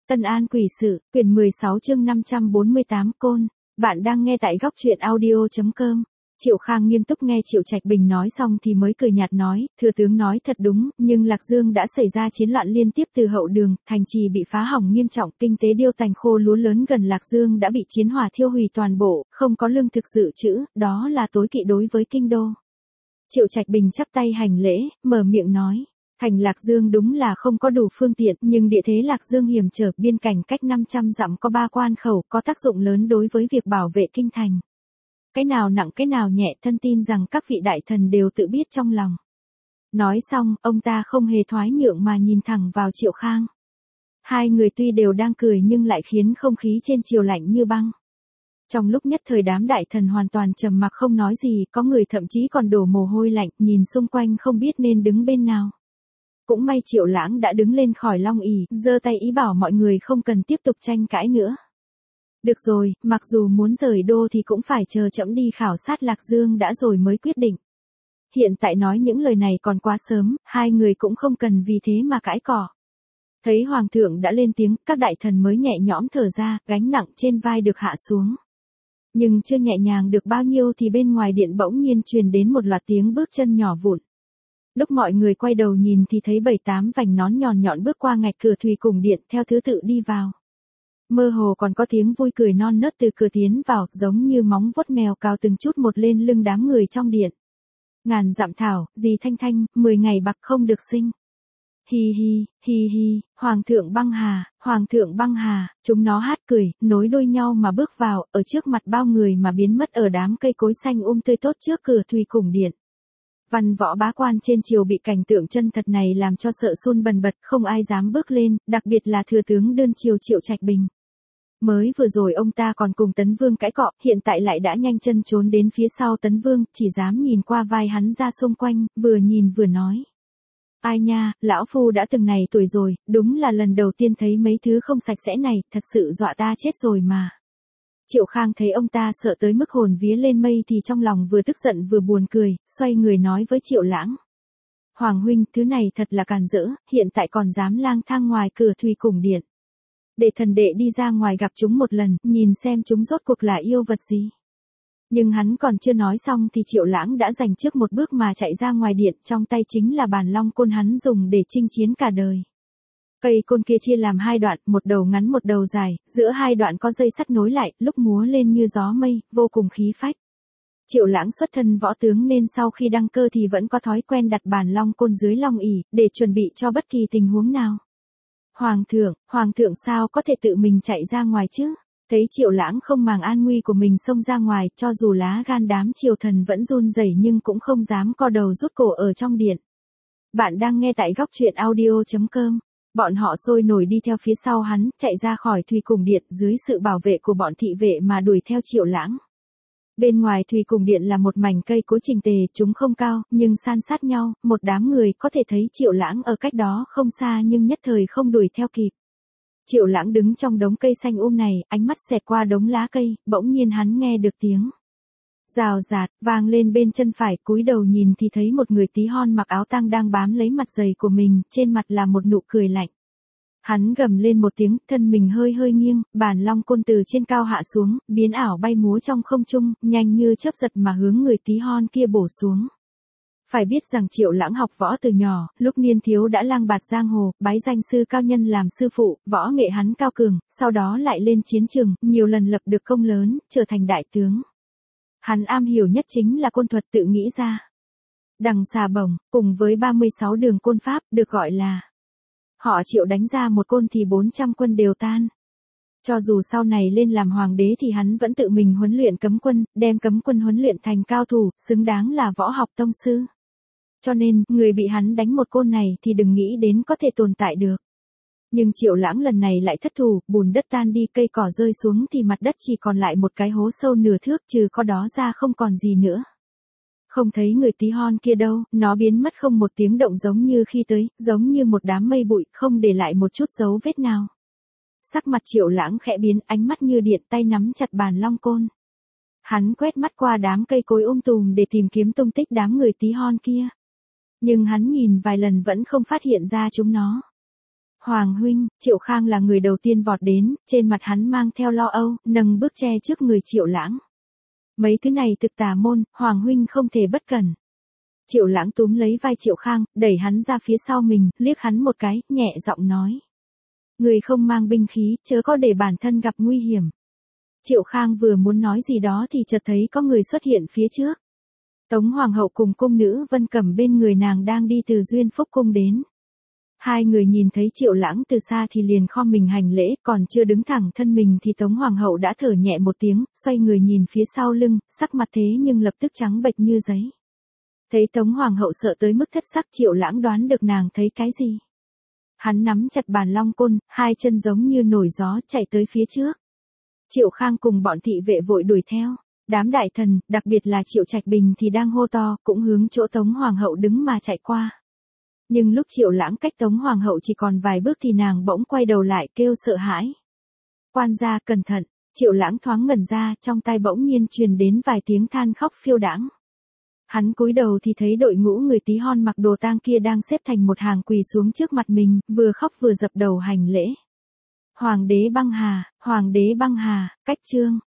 Tân An Quỷ Sự, quyển 16 chương 548 Côn. Bạn đang nghe tại góc truyện audio.com. Triệu Khang nghiêm túc nghe Triệu Trạch Bình nói xong thì mới cười nhạt nói, thừa tướng nói thật đúng, nhưng Lạc Dương đã xảy ra chiến loạn liên tiếp từ hậu đường, thành trì bị phá hỏng nghiêm trọng, kinh tế điêu tành, khô lúa lớn gần Lạc Dương đã bị chiến hỏa thiêu hủy toàn bộ, không có lương thực dự trữ, đó là tối kỵ đối với kinh đô. Triệu Trạch Bình chắp tay hành lễ, mở miệng nói. Thành Lạc Dương đúng là không có đủ phương tiện, nhưng địa thế Lạc Dương hiểm trở, biên cảnh cách 500 dặm có 3 quan khẩu, có tác dụng lớn đối với việc bảo vệ kinh thành. Cái nào nặng cái nào nhẹ, thân tin rằng các vị đại thần đều tự biết trong lòng. Nói xong, ông ta không hề thoái nhượng mà nhìn thẳng vào Triệu Khang. Hai người tuy đều đang cười nhưng lại khiến không khí trên triều lạnh như băng. Trong lúc nhất thời đám đại thần hoàn toàn trầm mặc không nói gì, có người thậm chí còn đổ mồ hôi lạnh, nhìn xung quanh không biết nên đứng bên nào. Cũng may Triệu Lãng đã đứng lên khỏi long ỷ, giơ tay ý bảo mọi người không cần tiếp tục tranh cãi nữa. Được rồi, mặc dù muốn rời đô thì cũng phải chờ trẫm đi khảo sát Lạc Dương đã rồi mới quyết định. Hiện tại nói những lời này còn quá sớm, hai người cũng không cần vì thế mà cãi cỏ. Thấy Hoàng thượng đã lên tiếng, các đại thần mới nhẹ nhõm thở ra, gánh nặng trên vai được hạ xuống. Nhưng chưa nhẹ nhàng được bao nhiêu thì bên ngoài điện bỗng nhiên truyền đến một loạt tiếng bước chân nhỏ vụn. Lúc mọi người quay đầu nhìn thì thấy 7-8 vành nón nhọn nhọn bước qua ngạch cửa thùy cùng điện theo thứ tự đi vào. Mơ hồ còn có tiếng vui cười non nớt từ cửa tiến vào, giống như móng vuốt mèo cào từng chút một lên lưng đám người trong điện. Ngàn dặm thảo, dì Thanh Thanh, 10 ngày bạc không được sinh. Hi hi, hi hi, Hoàng thượng băng hà, chúng nó hát cười, nối đuôi nhau mà bước vào, ở trước mặt bao người mà biến mất ở đám cây cối xanh tươi tốt trước cửa thùy cùng điện. Văn võ bá quan trên triều bị cảnh tượng chân thật này làm cho sợ run bần bật, không ai dám bước lên, đặc biệt là thừa tướng đơn triều Triệu Trạch Bình. Mới vừa rồi ông ta còn cùng Tấn Vương cãi cọ, hiện tại lại đã nhanh chân trốn đến phía sau Tấn Vương, chỉ dám nhìn qua vai hắn ra xung quanh, vừa nhìn vừa nói. Ai nha, lão phu đã từng này tuổi rồi, đúng là lần đầu tiên thấy mấy thứ không sạch sẽ này, thật sự dọa ta chết rồi mà. Triệu Khang thấy ông ta sợ tới mức hồn vía lên mây thì trong lòng vừa tức giận vừa buồn cười, xoay người nói với Triệu Lãng. Hoàng huynh, thứ này thật là càn rỡ, hiện tại còn dám lang thang ngoài cửa thùy cùng điện. Để thần đệ đi ra ngoài gặp chúng một lần, nhìn xem chúng rốt cuộc là yêu vật gì. Nhưng hắn còn chưa nói xong thì Triệu Lãng đã giành trước một bước mà chạy ra ngoài điện, trong tay chính là bàn long côn hắn dùng để chinh chiến cả đời. Cây côn kia chia làm hai đoạn, một đầu ngắn một đầu dài, giữa hai đoạn có dây sắt nối lại, lúc múa lên như gió mây, vô cùng khí phách. Triệu Lãng xuất thân võ tướng nên sau khi đăng cơ thì vẫn có thói quen đặt bàn long côn dưới long ỷ, để chuẩn bị cho bất kỳ tình huống nào. Hoàng thượng sao có thể tự mình chạy ra ngoài chứ? Thấy Triệu Lãng không màng an nguy của mình xông ra ngoài, cho dù lá gan đám triều thần vẫn run rẩy nhưng cũng không dám co đầu rút cổ ở trong điện. Bạn đang nghe tại góc truyện audio.com. Bọn họ sôi nổi đi theo phía sau hắn, chạy ra khỏi thùy cùng điện dưới sự bảo vệ của bọn thị vệ mà đuổi theo Triệu Lãng. Bên ngoài thùy cùng điện là một mảnh cây cối chỉnh tề, chúng không cao, nhưng san sát nhau, một đám người có thể thấy Triệu Lãng ở cách đó không xa nhưng nhất thời không đuổi theo kịp. Triệu Lãng đứng trong đống cây xanh này, ánh mắt xẹt qua đống lá cây, bỗng nhiên hắn nghe được tiếng rào rạt, vang lên bên chân phải, cúi đầu nhìn thì thấy một người tí hon mặc áo tang đang bám lấy mặt giày của mình, trên mặt là một nụ cười lạnh. Hắn gầm lên một tiếng, thân mình hơi hơi nghiêng, bàn long côn từ trên cao hạ xuống, biến ảo bay múa trong không trung, nhanh như chớp giật mà hướng người tí hon kia bổ xuống. Phải biết rằng Triệu Lãng học võ từ nhỏ, lúc niên thiếu đã lang bạt giang hồ, bái danh sư cao nhân làm sư phụ, võ nghệ hắn cao cường, sau đó lại lên chiến trường, nhiều lần lập được công lớn, trở thành đại tướng. Hắn am hiểu nhất chính là côn thuật tự nghĩ ra. Đằng xà bổng, cùng với 36 đường côn pháp, được gọi là họ Triệu đánh ra một côn thì 400 quân đều tan. Cho dù sau này lên làm hoàng đế thì hắn vẫn tự mình huấn luyện cấm quân, đem cấm quân huấn luyện thành cao thủ, xứng đáng là võ học tông sư. Cho nên, người bị hắn đánh một côn này thì đừng nghĩ đến có thể tồn tại được. Nhưng Triệu Lãng lần này lại thất thủ, bùn đất tan đi, cây cỏ rơi xuống thì mặt đất chỉ còn lại một cái hố sâu nửa thước, trừ có đó ra không còn gì nữa. Không thấy người tí hon kia đâu, nó biến mất không một tiếng động giống như khi tới, giống như một đám mây bụi, không để lại một chút dấu vết nào. Sắc mặt Triệu Lãng khẽ biến, ánh mắt như điện, tay nắm chặt bàn long côn. Hắn quét mắt qua đám cây cối tùm để tìm kiếm tung tích đám người tí hon kia. Nhưng hắn nhìn vài lần vẫn không phát hiện ra chúng nó. Hoàng huynh, Triệu Khang là người đầu tiên vọt đến, trên mặt hắn mang theo lo âu, nâng bước che trước người Triệu Lãng. Mấy thứ này thực tà môn, Hoàng huynh không thể bất cẩn. Triệu Lãng túm lấy vai Triệu Khang, đẩy hắn ra phía sau mình, liếc hắn một cái, nhẹ giọng nói. Người không mang binh khí, chớ có để bản thân gặp nguy hiểm. Triệu Khang vừa muốn nói gì đó thì chợt thấy có người xuất hiện phía trước. Tống Hoàng hậu cùng cung nữ Vân Cẩm bên người nàng đang đi từ Duyên Phúc cung đến. Hai người nhìn thấy Triệu Lãng từ xa thì liền khom mình hành lễ, còn chưa đứng thẳng thân mình thì Tống Hoàng hậu đã thở nhẹ một tiếng, xoay người nhìn phía sau lưng, sắc mặt thế nhưng lập tức trắng bệch như giấy. Thấy Tống Hoàng hậu sợ tới mức thất sắc, Triệu Lãng đoán được nàng thấy cái gì. Hắn nắm chặt bàn long côn, hai chân giống như nổi gió chạy tới phía trước. Triệu Khang cùng bọn thị vệ vội đuổi theo. Đám đại thần, đặc biệt là Triệu Trạch Bình thì đang hô to, cũng hướng chỗ Tống Hoàng hậu đứng mà chạy qua. Nhưng lúc Triệu Lãng cách Tống Hoàng hậu chỉ còn vài bước thì nàng bỗng quay đầu lại kêu sợ hãi. Quan gia cẩn thận, Triệu Lãng thoáng ngẩn ra, trong tai bỗng nhiên truyền đến vài tiếng than khóc phiêu đãng. Hắn cúi đầu thì thấy đội ngũ người tí hon mặc đồ tang kia đang xếp thành một hàng quỳ xuống trước mặt mình, vừa khóc vừa dập đầu hành lễ. Hoàng đế băng hà, cách chương.